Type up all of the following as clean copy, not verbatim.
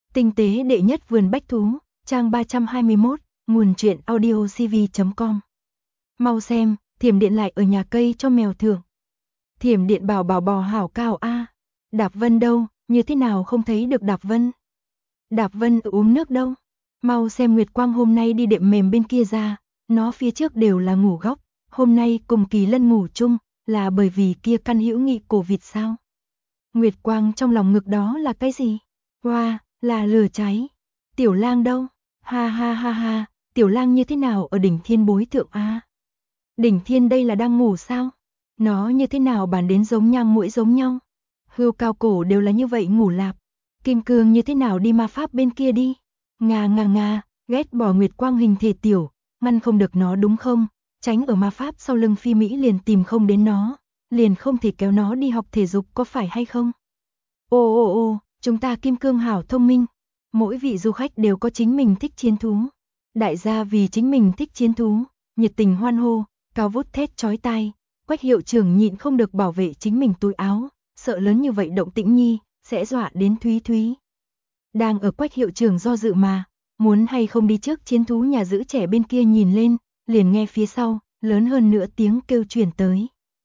Tinh tế đệ nhất vườn bách thú, trang 321, nguồn truyện audiocv.com. Mau xem, Thiểm Điện lại ở nhà cây cho mèo thưởng. Thiểm Điện bảo bò hảo cao a. Đạp Vân đâu, như thế nào không thấy được Đạp Vân? Đạp Vân uống nước đâu? Mau xem Nguyệt Quang hôm nay đi đệm mềm bên kia ra, nó phía trước đều là ngủ góc, hôm nay cùng Kỳ Lân ngủ chung, là bởi vì kia căn hữu nghị cổ vịt sao? Nguyệt Quang trong lòng ngực đó là cái gì? Wow, là lửa cháy. Tiểu Lang đâu? Ha ha ha ha, Tiểu Lang như thế nào ở đỉnh thiên bối thượng a? Đỉnh thiên đây là đang ngủ sao? Nó như thế nào bàn đến giống nhang muỗi giống nhau? Hươu cao cổ đều là như vậy ngủ lạp. Kim Cương như thế nào đi ma pháp bên kia đi? Nga, ghét bỏ Nguyệt Quang hình thể tiểu, ngăn không được nó đúng không? Tránh ở ma pháp sau lưng Phi Mỹ liền tìm không đến nó, liền không thể kéo nó đi học thể dục có phải hay không? Ô, chúng ta Kim Cương hảo thông minh. Mỗi vị du khách đều có chính mình thích chiến thú. Đại gia vì chính mình thích chiến thú, nhiệt tình hoan hô, cao vút thét chói tai. Quách hiệu trưởng nhịn không được bảo vệ chính mình túi áo, sợ lớn như vậy động tĩnh nhi, sẽ dọa đến Thúy Thúy. Đang ở Quách hiệu trưởng do dự mà, muốn hay không đi trước chiến thú nhà giữ trẻ bên kia nhìn lên, liền nghe phía sau, lớn hơn nữa tiếng kêu truyền tới.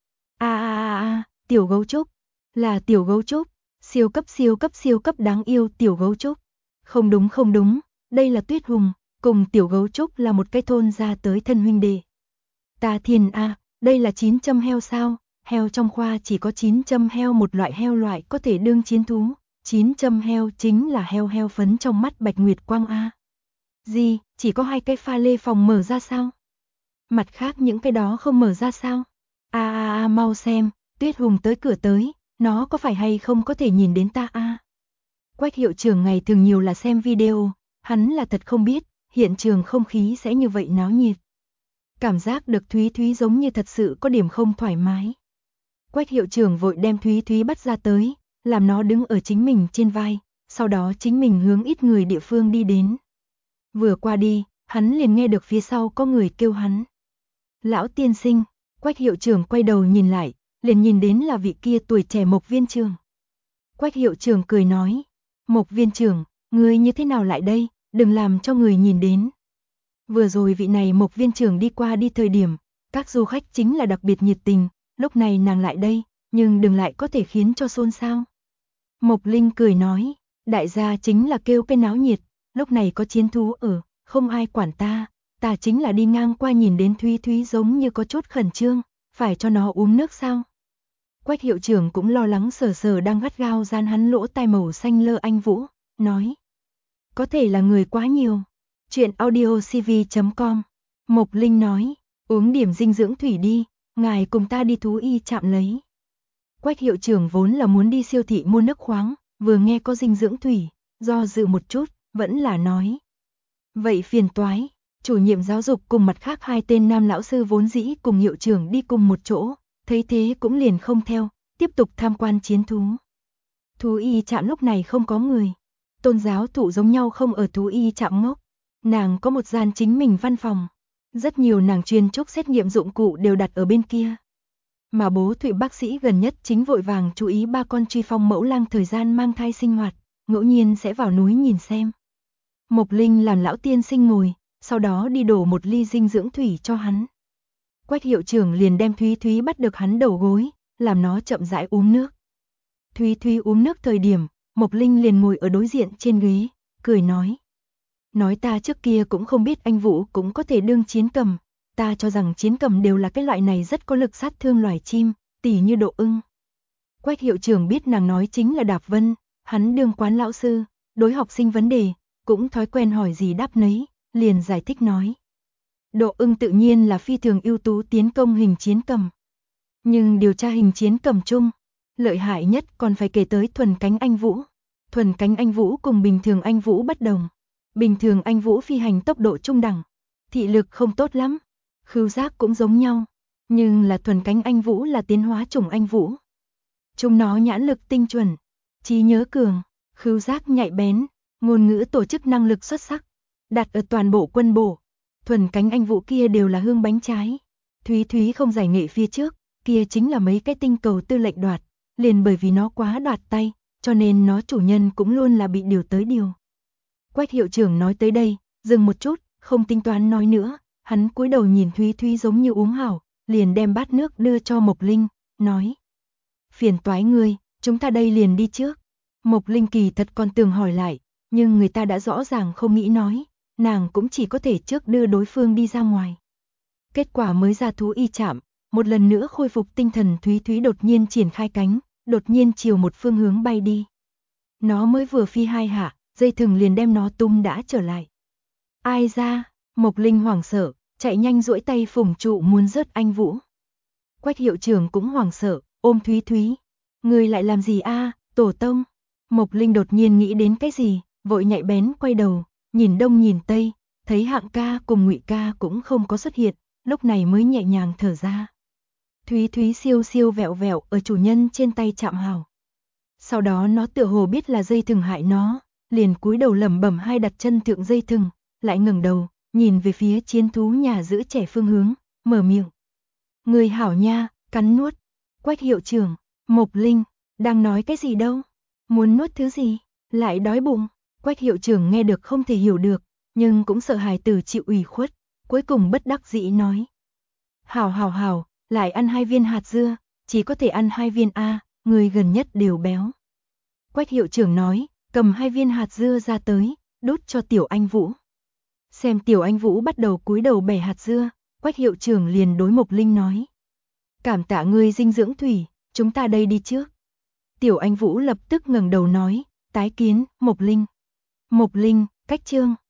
Tiểu gấu trúc, là tiểu gấu trúc, siêu cấp đáng yêu tiểu gấu trúc. Không đúng, đây là Tuyết Hùng, cùng tiểu gấu trúc là một cái thôn ra tới thân huynh đệ. Ta thiên a, đây là 900 heo sao? Heo trong khoa chỉ có 900 heo một loại heo loại có thể đương chiến thú, 900 heo chính là heo phấn trong mắt Bạch Nguyệt Quang a. Gì, chỉ có 2 cái pha lê phòng mở ra sao? Mặt khác những cái đó không mở ra sao? Mau xem, Tuyết Hùng tới cửa tới, nó có phải hay không có thể nhìn đến ta a? Quách hiệu trưởng ngày thường nhiều là xem video, hắn là thật không biết, hiện trường không khí sẽ như vậy náo nhiệt. Cảm giác được Thúy Thúy giống như thật sự có điểm không thoải mái. Quách hiệu trưởng vội đem Thúy Thúy bắt ra tới, làm nó đứng ở chính mình trên vai, sau đó chính mình hướng ít người địa phương đi đến. Vừa qua đi, hắn liền nghe được phía sau có người kêu hắn. Lão tiên sinh, Quách hiệu trưởng quay đầu nhìn lại, liền nhìn đến là vị kia tuổi trẻ Mộc viên trưởng. Quách hiệu trưởng cười nói, Mộc viên trưởng, ngươi như thế nào lại đây, đừng làm cho người nhìn đến. Vừa rồi vị này Mộc viên trưởng đi qua đi thời điểm, các du khách chính là đặc biệt nhiệt tình, lúc này nàng lại đây, nhưng đừng lại có thể khiến cho xôn xao. Mộc Linh cười nói, đại gia chính là kêu cái náo nhiệt, lúc này có chiến thú ở, không ai quản ta chính là đi ngang qua nhìn đến Thúy Thúy giống như có chút khẩn trương, phải cho nó uống nước sao? Quách hiệu trưởng cũng lo lắng sờ đang gắt gao gian hắn lỗ tai màu xanh lơ anh Vũ, nói. Có thể là người quá nhiều. Chuyện audiocv.com. Mộc Linh nói, uống điểm dinh dưỡng thủy đi, ngài cùng ta đi thú y trạm lấy. Quách hiệu trưởng vốn là muốn đi siêu thị mua nước khoáng, vừa nghe có dinh dưỡng thủy, do dự một chút, vẫn là nói. Vậy phiền toái, chủ nhiệm giáo dục cùng mặt khác 2 tên nam lão sư vốn dĩ cùng hiệu trưởng đi cùng một chỗ, thấy thế cũng liền không theo, tiếp tục tham quan chiến thú. Thú y trạm lúc này không có người. Tôn giáo thụ giống nhau không ở thú y trạm ngốc. Nàng có một gian chính mình văn phòng. Rất nhiều nàng chuyên trúc xét nghiệm dụng cụ đều đặt ở bên kia. Mà bố Thụy bác sĩ gần nhất chính vội vàng chú ý 3 con truy phong mẫu lang thời gian mang thai sinh hoạt, ngẫu nhiên sẽ vào núi nhìn xem. Mộc Linh làm lão tiên sinh ngồi, sau đó đi đổ một ly dinh dưỡng thủy cho hắn. Quách hiệu trưởng liền đem Thúy Thúy bắt được hắn đầu gối, làm nó chậm rãi uống nước. Thúy Thúy uống nước thời điểm, Mộc Linh liền ngồi ở đối diện trên ghế, cười nói. Nói ta trước kia cũng không biết anh Vũ cũng có thể đương chiến cầm, ta cho rằng chiến cầm đều là cái loại này rất có lực sát thương loài chim, tỉ như độ ưng. Quách hiệu trưởng biết nàng nói chính là Đạp Vân, hắn đương quán lão sư, đối học sinh vấn đề, cũng thói quen hỏi gì đáp nấy, liền giải thích nói. Độ ưng tự nhiên là phi thường ưu tú tiến công hình chiến cầm. Nhưng điều tra hình chiến cầm chung, lợi hại nhất còn phải kể tới thuần cánh anh Vũ. Thuần cánh anh Vũ cùng bình thường anh Vũ bất đồng. Bình thường anh Vũ phi hành tốc độ trung đẳng, thị lực không tốt lắm, khứu giác cũng giống nhau, nhưng là thuần cánh anh Vũ là tiến hóa chủng anh Vũ. Chúng nó nhãn lực tinh chuẩn, trí nhớ cường, khứu giác nhạy bén, ngôn ngữ tổ chức năng lực xuất sắc, đặt ở toàn bộ quân bộ. Thuần cánh anh Vũ kia đều là hương bánh trái. Thúy Thúy không giải nghệ phía trước, kia chính là mấy cái tinh cầu tư lệnh đoạt, liền bởi vì nó quá đoạt tay, cho nên nó chủ nhân cũng luôn là bị điều tới điều. Quách hiệu trưởng nói tới đây, dừng một chút, không tính toán nói nữa, hắn cúi đầu nhìn Thúy Thúy giống như uống hảo, liền đem bát nước đưa cho Mộc Linh, nói. Phiền toái ngươi, chúng ta đây liền đi trước. Mộc Linh kỳ thật còn tưởng hỏi lại, nhưng người ta đã rõ ràng không nghĩ nói, nàng cũng chỉ có thể trước đưa đối phương đi ra ngoài. Kết quả mới ra thú y trạm, một lần nữa khôi phục tinh thần Thúy Thúy đột nhiên triển khai cánh, đột nhiên chiều một phương hướng bay đi. Nó mới vừa phi 2 hạ, dây thừng liền đem nó tung đã trở lại. Ai ra, Mộc Linh hoảng sợ, chạy nhanh duỗi tay phủng trụ muốn rớt anh Vũ. Quách hiệu trưởng cũng hoảng sợ, ôm Thúy Thúy. Người lại làm gì a, tổ tông? Mộc Linh đột nhiên nghĩ đến cái gì, vội nhạy bén quay đầu, nhìn đông nhìn tây, thấy Hạng ca cùng Ngụy ca cũng không có xuất hiện, lúc này mới nhẹ nhàng thở ra. Thúy Thúy siêu siêu vẹo vẹo ở chủ nhân trên tay chạm hào. Sau đó nó tựa hồ biết là dây thừng hại nó, liền cúi đầu lẩm bẩm hai đặt chân thượng dây thừng, lại ngẩng đầu, nhìn về phía chiến thú nhà giữ trẻ phương hướng, mở miệng. Người hảo nha, cắn nuốt. Quách hiệu trưởng, Mộc Linh, đang nói cái gì đâu? Muốn nuốt thứ gì? Lại đói bụng. Quách hiệu trưởng nghe được không thể hiểu được, nhưng cũng sợ hài tử chịu ủy khuất, cuối cùng bất đắc dĩ nói. Hảo hảo hảo, lại ăn 2 viên hạt dưa, chỉ có thể ăn 2 viên a, người gần nhất đều béo. Quách hiệu trưởng nói, cầm 2 viên hạt dưa ra tới, đút cho Tiểu Anh Vũ. Xem Tiểu Anh Vũ bắt đầu cúi đầu bẻ hạt dưa, Quách hiệu trưởng liền đối Mộc Linh nói. Cảm tạ ngươi dinh dưỡng thủy, chúng ta đây đi trước. Tiểu Anh Vũ lập tức ngẩng đầu nói, tái kiến, Mộc Linh. Mộc Linh, cách chương.